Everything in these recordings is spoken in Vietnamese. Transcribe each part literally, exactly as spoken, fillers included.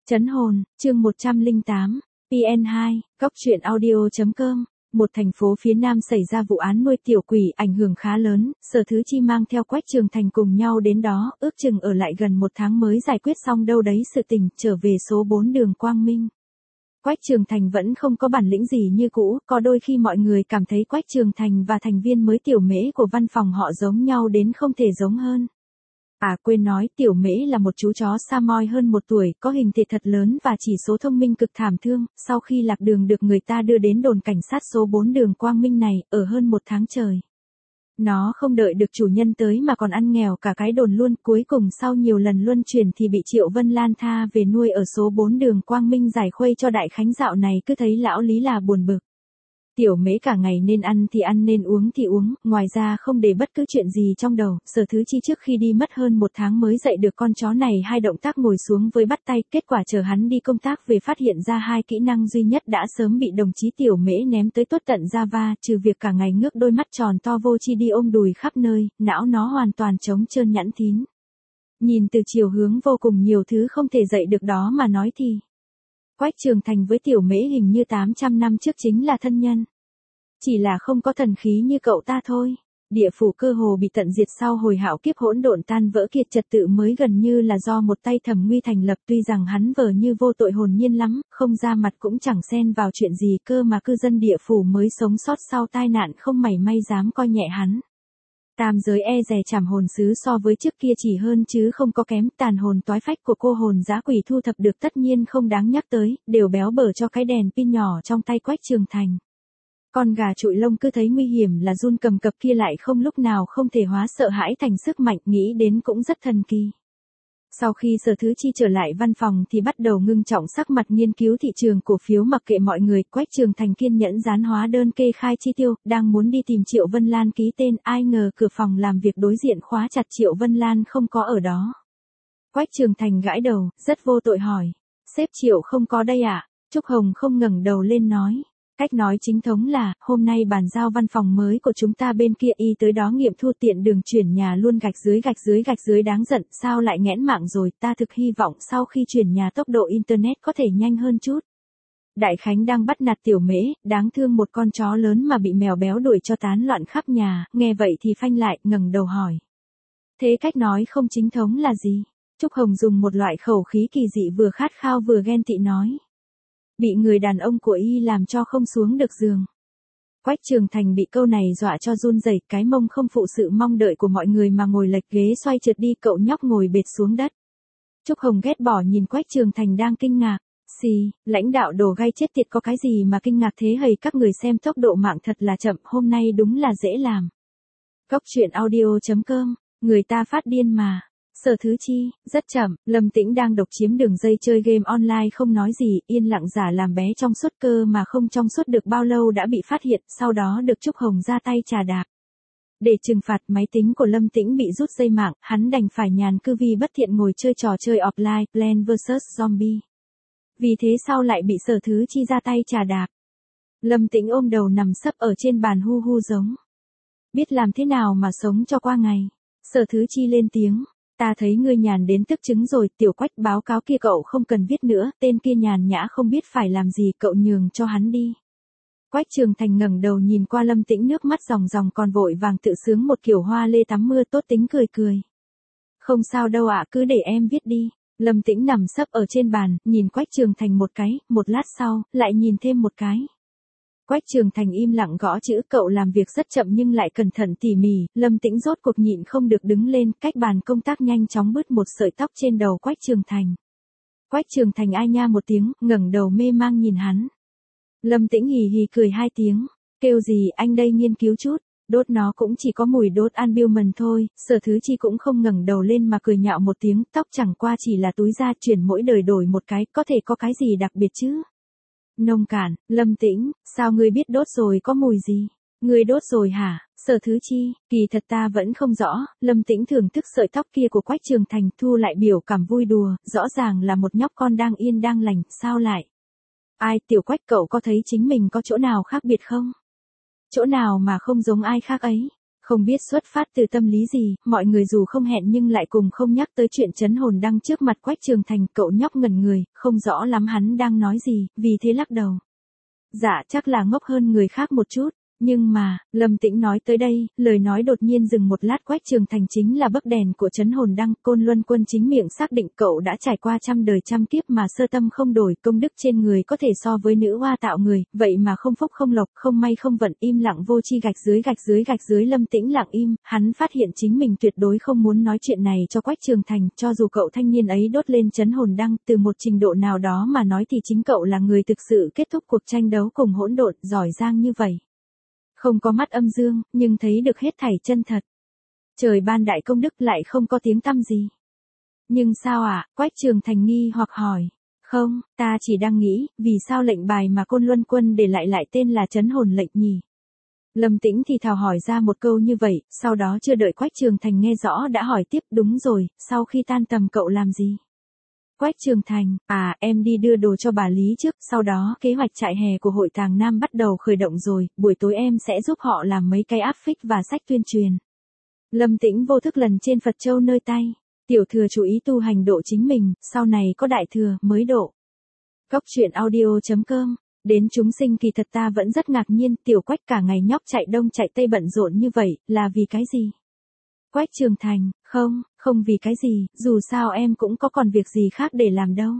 Trấn hồn, chương một trăm lẻ tám, pê en hai, góc truyện audio chấm com. Một thành phố phía Nam xảy ra vụ án nuôi tiểu quỷ ảnh hưởng khá lớn, Sở Thứ Chi mang theo Quách Trường Thành cùng nhau đến đó, ước chừng ở lại gần một tháng mới giải quyết xong đâu đấy sự tình, trở về số bốn đường Quang Minh. Quách Trường Thành vẫn không có bản lĩnh gì như cũ, có đôi khi mọi người cảm thấy Quách Trường Thành và thành viên mới tiểu mễ của văn phòng họ giống nhau đến không thể giống hơn. À quên nói, tiểu mễ là một chú chó Samoy hơn một tuổi, có hình thể thật lớn và chỉ số thông minh cực thảm thương, sau khi lạc đường được người ta đưa đến đồn cảnh sát số bốn đường Quang Minh này, ở hơn một tháng trời. Nó không đợi được chủ nhân tới mà còn ăn nghèo cả cái đồn luôn, cuối cùng sau nhiều lần luân chuyển thì bị Triệu Vân Lan tha về nuôi ở số bốn đường Quang Minh giải khuây cho đại khánh. Dạo này cứ thấy lão lý là buồn bực. Tiểu mễ cả ngày nên ăn thì ăn nên uống thì uống, ngoài ra không để bất cứ chuyện gì trong đầu. Sở Thứ Chi trước khi đi mất hơn một tháng mới dạy được con chó này hai động tác ngồi xuống với bắt tay, kết quả chờ hắn đi công tác về phát hiện ra hai kỹ năng duy nhất đã sớm bị đồng chí tiểu mễ ném tới tuốt tận Java, trừ việc cả ngày ngước đôi mắt tròn to vô chi đi ôm đùi khắp nơi, não nó hoàn toàn trống trơn nhẵn thín. Nhìn từ chiều hướng vô cùng nhiều thứ không thể dạy được đó mà nói thì Quách Trường Thành với tiểu mễ hình như tám trăm năm trước chính là thân nhân. Chỉ là không có thần khí như cậu ta thôi. Địa phủ cơ hồ bị tận diệt sau hồi hạo kiếp hỗn độn tan vỡ kiệt, trật tự mới gần như là do một tay Thẩm Nguy thành lập, tuy rằng hắn vờ như vô tội hồn nhiên lắm, không ra mặt cũng chẳng xen vào chuyện gì cơ mà cư dân địa phủ mới sống sót sau tai nạn không mảy may dám coi nhẹ hắn. Tam giới e dè trảm hồn sứ so với trước kia chỉ hơn chứ không có kém, tàn hồn toái phách của cô hồn dã quỷ thu thập được tất nhiên không đáng nhắc tới, đều béo bở cho cái đèn pin nhỏ trong tay Quách Trường Thành. Con gà trụi lông cứ thấy nguy hiểm là run cầm cập kia lại không lúc nào không thể hóa sợ hãi thành sức mạnh, nghĩ đến cũng rất thần kỳ. Sau khi Sở Thứ Chi trở lại văn phòng thì bắt đầu ngưng trọng sắc mặt nghiên cứu thị trường cổ phiếu, mặc kệ mọi người. Quách Trường Thành kiên nhẫn dán hóa đơn kê khai chi tiêu, đang muốn đi tìm Triệu Vân Lan ký tên, ai ngờ cửa phòng làm việc đối diện khóa chặt, Triệu Vân Lan không có ở đó. Quách Trường Thành gãi đầu, rất vô tội hỏi, sếp Triệu không có đây ạ? À? Trúc Hồng không ngẩng đầu lên nói. Cách nói chính thống là, hôm nay bàn giao văn phòng mới của chúng ta bên kia y tới đó nghiệm thu, tiện đường chuyển nhà luôn, gạch dưới gạch dưới gạch dưới, đáng giận, sao lại nghẽn mạng rồi, ta thực hy vọng sau khi chuyển nhà tốc độ internet có thể nhanh hơn chút. Đại Khánh đang bắt nạt tiểu mễ, đáng thương một con chó lớn mà bị mèo béo đuổi cho tán loạn khắp nhà, nghe vậy thì phanh lại, ngẩng đầu hỏi. Thế cách nói không chính thống là gì? Trúc Hồng dùng một loại khẩu khí kỳ dị vừa khát khao vừa ghen tị nói. Bị người đàn ông của y làm cho không xuống được giường. Quách Trường Thành bị câu này dọa cho run rẩy, cái mông không phụ sự mong đợi của mọi người mà ngồi lệch ghế xoay trượt đi, cậu nhóc ngồi bệt xuống đất. Trúc Hồng ghét bỏ nhìn Quách Trường Thành đang kinh ngạc. Xì, lãnh đạo đồ gai chết tiệt, có cái gì mà kinh ngạc thế hầy, các người xem tốc độ mạng thật là chậm, hôm nay đúng là dễ làm. Góc truyện audio chấm com, người ta phát điên mà. Sở Thứ Chi, rất chậm, Lâm Tĩnh đang độc chiếm đường dây chơi game online không nói gì, yên lặng giả làm bé trong suốt, cơ mà không trong suốt được bao lâu đã bị phát hiện, sau đó được Trúc Hồng ra tay trà đạp. Để trừng phạt, máy tính của Lâm Tĩnh bị rút dây mạng, hắn đành phải nhàn cư vi bất thiện ngồi chơi trò chơi offline, Plants versus. Zombie. Vì thế sau lại bị Sở Thứ Chi ra tay trà đạp. Lâm Tĩnh ôm đầu nằm sấp ở trên bàn hu hu giống. Biết làm thế nào mà sống cho qua ngày. Sở Thứ Chi lên tiếng. Ta thấy ngươi nhàn đến tức chứng rồi, tiểu Quách, báo cáo kia cậu không cần viết nữa, tên kia nhàn nhã không biết phải làm gì, cậu nhường cho hắn đi. Quách Trường Thành ngẩng đầu nhìn qua Lâm Tĩnh, nước mắt ròng ròng còn vội vàng tự sướng một kiểu hoa lê tắm mưa, tốt tính cười cười. Không sao đâu ạ, cứ để em viết đi. Lâm Tĩnh nằm sấp ở trên bàn, nhìn Quách Trường Thành một cái, một lát sau, lại nhìn thêm một cái. Quách Trường Thành im lặng gõ chữ, cậu làm việc rất chậm nhưng lại cẩn thận tỉ mỉ. Lâm Tĩnh rốt cuộc nhịn không được đứng lên, cách bàn công tác nhanh chóng bứt một sợi tóc trên đầu Quách Trường Thành. Quách Trường Thành ai nha một tiếng, ngẩng đầu mê mang nhìn hắn. Lâm Tĩnh hì hì cười hai tiếng, kêu gì anh đây nghiên cứu chút, đốt nó cũng chỉ có mùi đốt albumin thôi. Sở Thứ Chi cũng không ngẩng đầu lên mà cười nhạo một tiếng, tóc chẳng qua chỉ là túi da, chuyển mỗi đời đổi một cái, có thể có cái gì đặc biệt chứ? Nông cạn, Lâm Tĩnh, sao ngươi biết đốt rồi có mùi gì? Ngươi đốt rồi hả? Sở Thứ Chi, kỳ thật ta vẫn không rõ. Lâm Tĩnh thưởng thức sợi tóc kia của Quách Trường Thành, thu lại biểu cảm vui đùa, rõ ràng là một nhóc con đang yên đang lành, sao lại? Ai, tiểu Quách, cậu có thấy chính mình có chỗ nào khác biệt không? Chỗ nào mà không giống ai khác ấy? Không biết xuất phát từ tâm lý gì, mọi người dù không hẹn nhưng lại cùng không nhắc tới chuyện chấn hồn đăng trước mặt Quách Trường Thành, cậu nhóc ngẩn người, không rõ lắm hắn đang nói gì, vì thế lắc đầu. Dạ chắc là ngốc hơn người khác một chút. Nhưng mà, Lâm Tĩnh nói tới đây, lời nói đột nhiên dừng một lát. Quách Trường Thành chính là bấc đèn của chấn hồn đăng. Côn Luân Quân chính miệng xác định cậu đã trải qua trăm đời trăm kiếp mà sơ tâm không đổi, công đức trên người có thể so với nữ hoa tạo người, vậy mà không phúc không lộc, không may không vận, im lặng vô chi. Gạch dưới gạch dưới gạch dưới. Lâm Tĩnh lặng im, hắn phát hiện chính mình tuyệt đối không muốn nói chuyện này cho Quách Trường Thành, cho dù cậu thanh niên ấy đốt lên chấn hồn đăng, từ một trình độ nào đó mà nói thì chính cậu là người thực sự kết thúc cuộc tranh đấu cùng hỗn độn, giỏi giang như vậy. Không có mắt âm dương, nhưng thấy được hết thảy chân thật. Trời ban đại công đức lại không có tiếng tăm gì. Nhưng sao ạ? À? Quách Trường Thành nghi hoặc hỏi. Không, ta chỉ đang nghĩ, vì sao lệnh bài mà Côn Luân Quân để lại lại tên là chấn hồn lệnh nhỉ? Lâm Tĩnh thì thào hỏi ra một câu như vậy, sau đó chưa đợi Quách Trường Thành nghe rõ đã hỏi tiếp. Đúng rồi, sau khi tan tầm cậu làm gì? Quách Trường Thành, à, em đi đưa đồ cho bà Lý trước, sau đó kế hoạch trại hè của Hội Tàng Nam bắt đầu khởi động rồi, buổi tối em sẽ giúp họ làm mấy cái áp phích và sách tuyên truyền. Lâm Tĩnh vô thức lần trên Phật châu nơi tay, tiểu thừa chú ý tu hành độ chính mình, sau này có đại thừa mới độ. Cóc truyện audio chấm com, đến chúng sinh kỳ thật ta vẫn rất ngạc nhiên, tiểu Quách cả ngày nhóc chạy đông chạy tây bận rộn như vậy, là vì cái gì? Quách Trường Thành, không, không vì cái gì, dù sao em cũng có còn việc gì khác để làm đâu.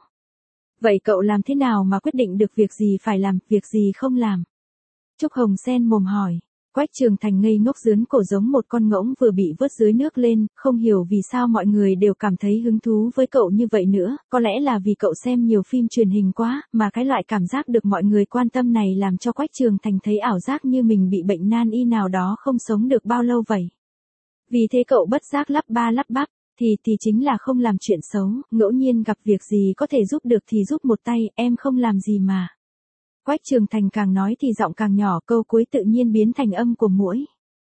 Vậy cậu làm thế nào mà quyết định được việc gì phải làm, việc gì không làm? Trúc Hồng sen mồm hỏi. Quách Trường Thành ngây ngốc dướn cổ giống một con ngỗng vừa bị vớt dưới nước lên, không hiểu vì sao mọi người đều cảm thấy hứng thú với cậu như vậy nữa, có lẽ là vì cậu xem nhiều phim truyền hình quá, mà cái loại cảm giác được mọi người quan tâm này làm cho Quách Trường Thành thấy ảo giác như mình bị bệnh nan y nào đó không sống được bao lâu vậy. Vì thế cậu bất giác lắp ba lắp bắp, thì thì chính là không làm chuyện xấu, ngẫu nhiên gặp việc gì có thể giúp được thì giúp một tay, em không làm gì mà. Quách Trường Thành càng nói thì giọng càng nhỏ, câu cuối tự nhiên biến thành âm của muỗi.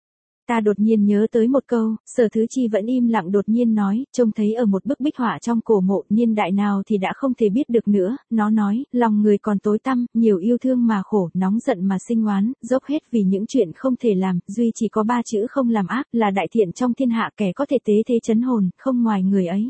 Ta đột nhiên nhớ tới một câu, Sở Thứ Chi vẫn im lặng đột nhiên nói, trông thấy ở một bức bích họa trong cổ mộ, niên đại nào thì đã không thể biết được nữa, nó nói, lòng người còn tối tăm, nhiều yêu thương mà khổ, nóng giận mà sinh oán, dốc hết vì những chuyện không thể làm, duy chỉ có ba chữ không làm ác, là đại thiện trong thiên hạ, kẻ có thể tế thế chấn hồn, không ngoài người ấy.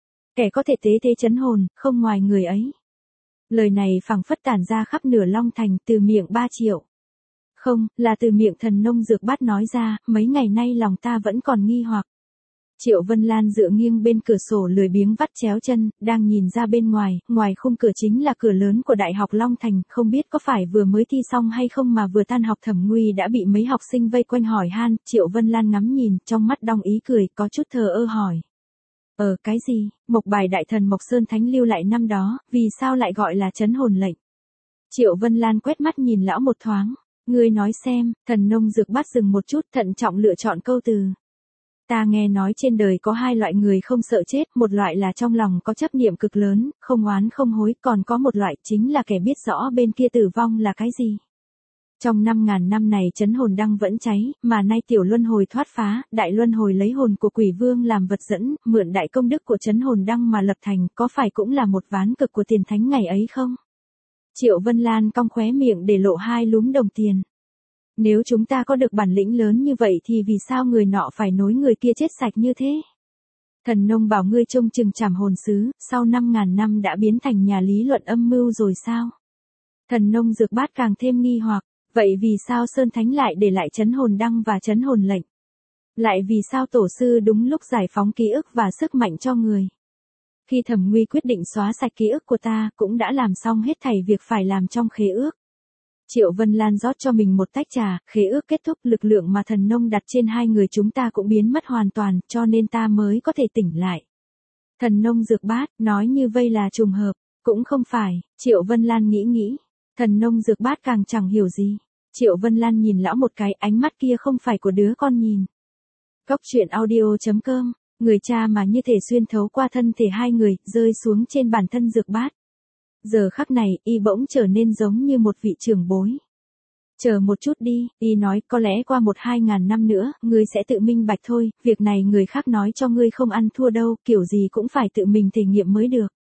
Kẻ có thể tế thế chấn hồn, không ngoài người ấy. Lời này phảng phất tản ra khắp nửa Long Thành, từ miệng ba triệu. Không, là từ miệng Thần Nông Dược Bát nói ra, mấy ngày nay lòng ta vẫn còn nghi hoặc. Triệu Vân Lan dựa nghiêng bên cửa sổ lười biếng vắt chéo chân, đang nhìn ra bên ngoài, ngoài khung cửa chính là cửa lớn của Đại học Long Thành, không biết có phải vừa mới thi xong hay không mà vừa tan học Thẩm Nguy đã bị mấy học sinh vây quanh hỏi han, Triệu Vân Lan ngắm nhìn, trong mắt đong ý cười, có chút thờ ơ hỏi. Ờ, cái gì, mộc bài đại thần Mộc Sơn Thánh lưu lại năm đó, vì sao lại gọi là chấn hồn lệnh? Triệu Vân Lan quét mắt nhìn lão một thoáng. Ngươi nói xem, Thần Nông Dược Bát dừng một chút, thận trọng lựa chọn câu từ. Ta nghe nói trên đời có hai loại người không sợ chết, một loại là trong lòng có chấp niệm cực lớn, không oán không hối, còn có một loại chính là kẻ biết rõ bên kia tử vong là cái gì. Trong năm ngàn năm này chấn hồn đăng vẫn cháy, mà nay tiểu luân hồi thoát phá, đại luân hồi lấy hồn của quỷ vương làm vật dẫn, mượn đại công đức của chấn hồn đăng mà lập thành, có phải cũng là một ván cực của tiền thánh ngày ấy không? Triệu Vân Lan cong khóe miệng để lộ hai lúm đồng tiền. Nếu chúng ta có được bản lĩnh lớn như vậy thì vì sao người nọ phải nối người kia chết sạch như thế? Thần Nông bảo ngươi trông chừng trảm hồn sứ, sau năm ngàn năm đã biến thành nhà lý luận âm mưu rồi sao? Thần Nông Dược Bát càng thêm nghi hoặc, vậy vì sao Sơn Thánh lại để lại chấn hồn đăng và chấn hồn lệnh? Lại vì sao tổ sư đúng lúc giải phóng ký ức và sức mạnh cho người? Khi Thẩm Nguy quyết định xóa sạch ký ức của ta, cũng đã làm xong hết thảy việc phải làm trong khế ước. Triệu Vân Lan rót cho mình một tách trà, khế ước kết thúc, lực lượng mà Thần Nông đặt trên hai người chúng ta cũng biến mất hoàn toàn, cho nên ta mới có thể tỉnh lại. Thần Nông Dược Bát, nói như vây là trùng hợp, cũng không phải, Triệu Vân Lan nghĩ nghĩ. Thần Nông Dược Bát càng chẳng hiểu gì. Triệu Vân Lan nhìn lão một cái, ánh mắt kia không phải của đứa con nhìn. Cóc truyện audio chấm com, người cha mà như thể xuyên thấu qua thân thể hai người, rơi xuống trên bản thân Dược Bát. Giờ khắc này, y bỗng trở nên giống như một vị trưởng bối. Chờ một chút đi, y nói, có lẽ qua một hai ngàn năm nữa, ngươi sẽ tự minh bạch thôi, việc này người khác nói cho ngươi không ăn thua đâu, kiểu gì cũng phải tự mình thể nghiệm mới được.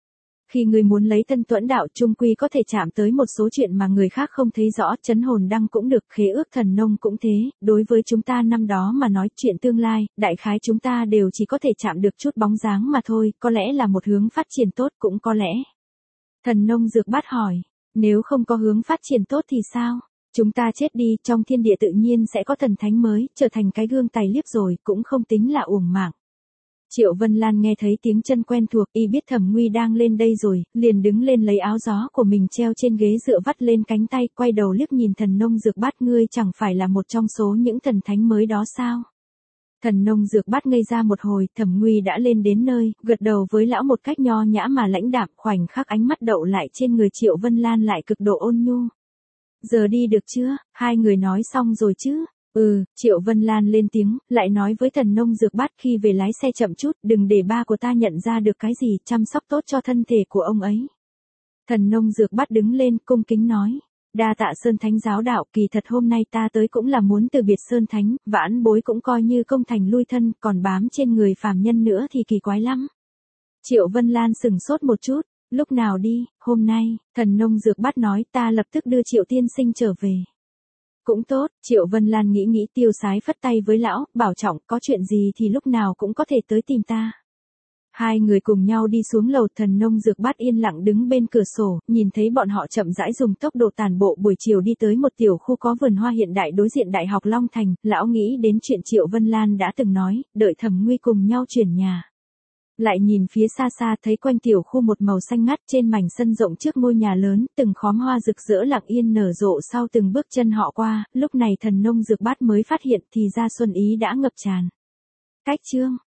Khi ngươi muốn lấy Tân Tuẫn đạo trung quy có thể chạm tới một số chuyện mà người khác không thấy rõ, chấn hồn đăng cũng được, khế ước thần nông cũng thế, đối với chúng ta năm đó mà nói chuyện tương lai, đại khái chúng ta đều chỉ có thể chạm được chút bóng dáng mà thôi, có lẽ là một hướng phát triển tốt cũng có lẽ. Thần nông dược bát hỏi, nếu không có hướng phát triển tốt thì sao? Chúng ta chết đi, trong thiên địa tự nhiên sẽ có thần thánh mới, trở thành cái gương tài liếp rồi, cũng không tính là uổng mạng. Triệu Vân Lan nghe thấy tiếng chân quen thuộc, y biết Thẩm Nguy đang lên đây rồi, liền đứng lên lấy áo gió của mình treo trên ghế dựa vắt lên cánh tay, quay đầu liếc nhìn thần nông dược bát, ngươi chẳng phải là một trong số những thần thánh mới đó sao? Thần nông dược bát ngây ra một hồi, Thẩm Nguy đã lên đến nơi, gật đầu với lão một cách nho nhã mà lãnh đạm, khoảnh khắc ánh mắt đậu lại trên người Triệu Vân Lan lại cực độ ôn nhu. Giờ đi được chưa, hai người nói xong rồi chứ? Ừ, Triệu Vân Lan lên tiếng, lại nói với thần nông dược bát, khi về lái xe chậm chút, đừng để ba của ta nhận ra được cái gì, chăm sóc tốt cho thân thể của ông ấy. Thần nông dược bát đứng lên, cung kính nói, đa tạ Sơn Thánh giáo đạo, kỳ thật hôm nay ta tới cũng là muốn từ biệt Sơn Thánh, vãn bối cũng coi như công thành lui thân, còn bám trên người phàm nhân nữa thì kỳ quái lắm. Triệu Vân Lan sừng sốt một chút, lúc nào đi, hôm nay, thần nông dược bát nói, ta lập tức đưa Triệu tiên sinh trở về. Cũng tốt, Triệu Vân Lan nghĩ nghĩ tiêu sái phất tay với lão, bảo trọng, có chuyện gì thì lúc nào cũng có thể tới tìm ta. Hai người cùng nhau đi xuống lầu, thần nông dược bát yên lặng đứng bên cửa sổ, nhìn thấy bọn họ chậm rãi dùng tốc độ tàn bộ buổi chiều đi tới một tiểu khu có vườn hoa hiện đại đối diện Đại học Long Thành, lão nghĩ đến chuyện Triệu Vân Lan đã từng nói, đợi Thẩm Nguy cùng nhau chuyển nhà. Lại nhìn phía xa xa thấy quanh tiểu khu một màu xanh ngắt, trên mảnh sân rộng trước ngôi nhà lớn, từng khóm hoa rực rỡ lặng yên nở rộ sau từng bước chân họ qua, lúc này thần nông dược bát mới phát hiện thì ra xuân ý đã ngập tràn. Cách chương